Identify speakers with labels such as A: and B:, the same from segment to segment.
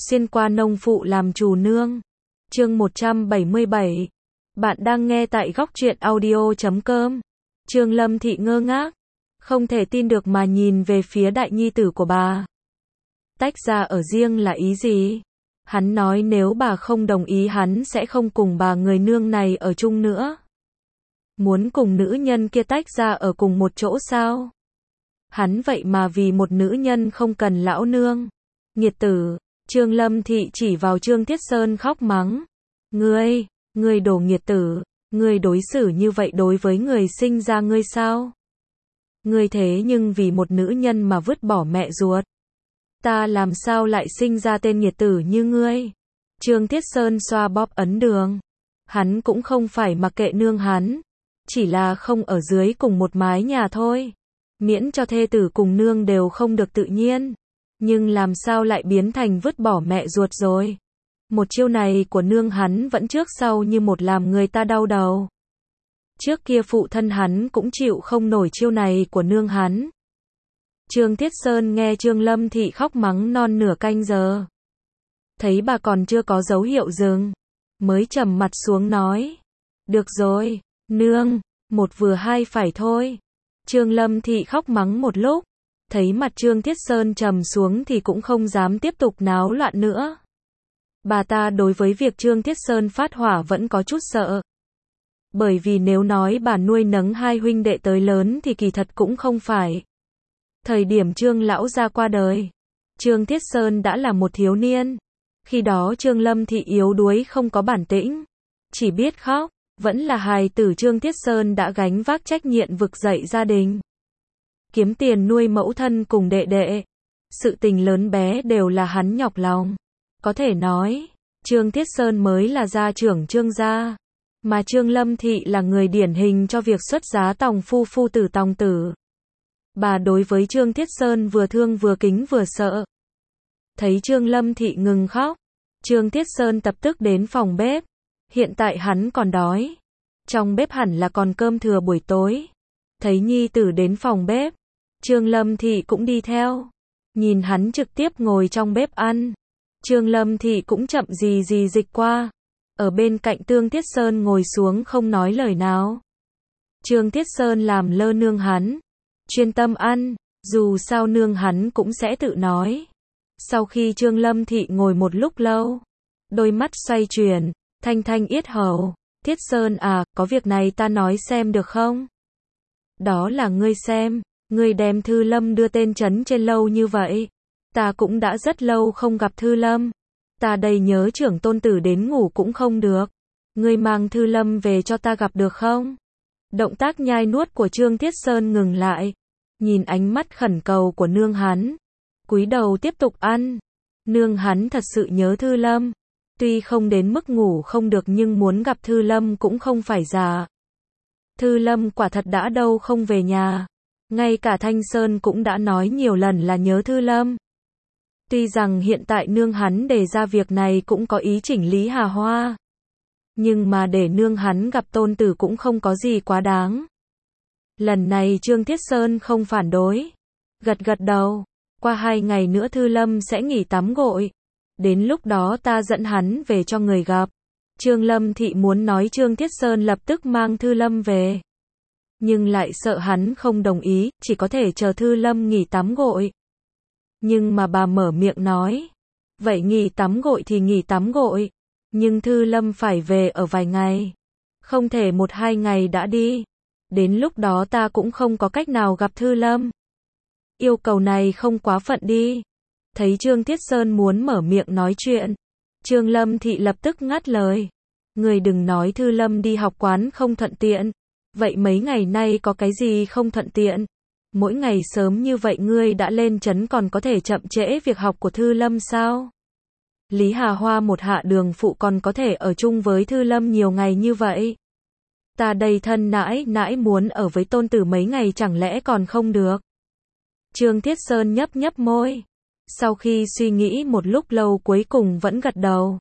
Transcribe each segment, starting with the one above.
A: Xuyên qua nông phụ làm chủ nương. Chương 177. Bạn đang nghe tại góc truyện audio.com. Trương Lâm Thị ngơ ngác, không thể tin được mà nhìn về phía đại nhi tử của bà. Tách ra ở riêng là ý gì? Hắn nói nếu bà không đồng ý hắn sẽ không cùng bà người nương này ở chung nữa. Muốn cùng nữ nhân kia tách ra ở cùng một chỗ sao? Hắn vậy mà vì một nữ nhân không cần lão nương. Nghiệt tử. Trương Lâm Thị chỉ vào Trương Thiết Sơn khóc mắng. Ngươi đồ nghiệt tử, ngươi đối xử như vậy đối với người sinh ra ngươi sao? Ngươi thế nhưng vì một nữ nhân mà vứt bỏ mẹ ruột. Ta làm sao lại sinh ra tên nghiệt tử như ngươi? Trương Thiết Sơn xoa bóp ấn đường. Hắn cũng không phải mặc kệ nương hắn, chỉ là không ở dưới cùng một mái nhà thôi. Miễn cho thê tử cùng nương đều không được tự nhiên. Nhưng làm sao lại biến thành vứt bỏ mẹ ruột rồi? Một chiêu này của nương hắn vẫn trước sau như một làm người ta đau đầu. Trước kia phụ thân hắn cũng chịu không nổi chiêu này của nương hắn. Trương Thiết Sơn nghe Trương Lâm Thị khóc mắng non nửa canh giờ. Thấy bà còn chưa có dấu hiệu dừng, mới trầm mặt xuống nói. Được rồi, nương, một vừa hai phải thôi. Trương Lâm Thị khóc mắng một lúc, thấy mặt Trương Thiết Sơn trầm xuống thì cũng không dám tiếp tục náo loạn nữa. Bà ta đối với việc Trương Thiết Sơn phát hỏa vẫn có chút sợ. Bởi vì nếu nói bà nuôi nấng hai huynh đệ tới lớn thì kỳ thật cũng không phải. Thời điểm Trương lão gia qua đời, Trương Thiết Sơn đã là một thiếu niên. Khi đó Trương Lâm Thị yếu đuối không có bản tĩnh, chỉ biết khóc, vẫn là hài tử Trương Thiết Sơn đã gánh vác trách nhiệm vực dậy gia đình. Kiếm tiền nuôi mẫu thân cùng đệ đệ. Sự tình lớn bé đều là hắn nhọc lòng. Có thể nói, Trương Thiết Sơn mới là gia trưởng Trương gia. Mà Trương Lâm Thị là người điển hình cho việc xuất giá tòng phu phu tử tòng tử. Bà đối với Trương Thiết Sơn vừa thương vừa kính vừa sợ. Thấy Trương Lâm Thị ngừng khóc, Trương Thiết Sơn lập tức đến phòng bếp. Hiện tại hắn còn đói. Trong bếp hẳn là còn cơm thừa buổi tối. Thấy nhi tử đến phòng bếp, Trương Lâm Thị cũng đi theo. Nhìn hắn trực tiếp ngồi trong bếp ăn, Trương Lâm Thị cũng chậm gì gì dịch qua. Ở bên cạnh Trương Thiết Sơn ngồi xuống không nói lời nào. Trương Thiết Sơn làm lơ nương hắn, chuyên tâm ăn, dù sao nương hắn cũng sẽ tự nói. Sau khi Trương Lâm Thị ngồi một lúc lâu, đôi mắt xoay chuyển, thanh thanh yết hầu. Thiết Sơn à, có việc này ta nói xem được không? Đó là ngươi xem, ngươi đem Thư Lâm đưa tên trấn trên lâu như vậy. Ta cũng đã rất lâu không gặp Thư Lâm. Ta đây nhớ trưởng tôn tử đến ngủ cũng không được. Ngươi mang Thư Lâm về cho ta gặp được không? Động tác nhai nuốt của Trương Thiết Sơn ngừng lại. Nhìn ánh mắt khẩn cầu của nương hắn. Cúi đầu tiếp tục ăn. Nương hắn thật sự nhớ Thư Lâm. Tuy không đến mức ngủ không được nhưng muốn gặp Thư Lâm cũng không phải giả. Thư Lâm quả thật đã đâu không về nhà. Ngay cả Thanh Sơn cũng đã nói nhiều lần là nhớ Thư Lâm. Tuy rằng hiện tại nương hắn đề ra việc này cũng có ý chỉnh lý Hà Hoa. Nhưng mà để nương hắn gặp tôn tử cũng không có gì quá đáng. Lần này Trương Thiết Sơn không phản đối. Gật gật đầu. Qua 2 ngày nữa Thư Lâm sẽ nghỉ tắm gội. Đến lúc đó ta dẫn hắn về cho người gặp. Trương Lâm Thị muốn nói Trương Thiết Sơn lập tức mang Thư Lâm về. Nhưng lại sợ hắn không đồng ý, chỉ có thể chờ Thư Lâm nghỉ tắm gội. Nhưng mà bà mở miệng nói. Vậy nghỉ tắm gội thì nghỉ tắm gội. Nhưng Thư Lâm phải về ở vài ngày. Không thể 1-2 ngày đã đi. Đến lúc đó ta cũng không có cách nào gặp Thư Lâm. Yêu cầu này không quá phận đi. Thấy Trương Thiết Sơn muốn mở miệng nói chuyện, Trương Lâm Thị lập tức ngắt lời. Người đừng nói Thư Lâm đi học quán không thuận tiện. Vậy mấy ngày nay có cái gì không thuận tiện? Mỗi ngày sớm như vậy ngươi đã lên trấn còn có thể chậm trễ việc học của Thư Lâm sao? Lý Hà Hoa một hạ đường phụ còn có thể ở chung với Thư Lâm nhiều ngày như vậy. Ta đây thân nãi nãi muốn ở với tôn tử mấy ngày chẳng lẽ còn không được? Trương Thiết Sơn nhấp nhấp môi. Sau khi suy nghĩ một lúc lâu cuối cùng vẫn gật đầu.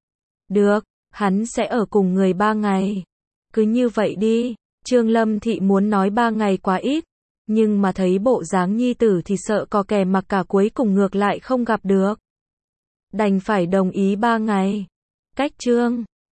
A: Được, hắn sẽ ở cùng người 3 ngày. Cứ như vậy đi. Trương Lâm Thị muốn nói 3 ngày quá ít. Nhưng mà thấy bộ dáng nhi tử thì sợ cò kè mặc cả cuối cùng ngược lại không gặp được. Đành phải đồng ý 3 ngày. Cách chương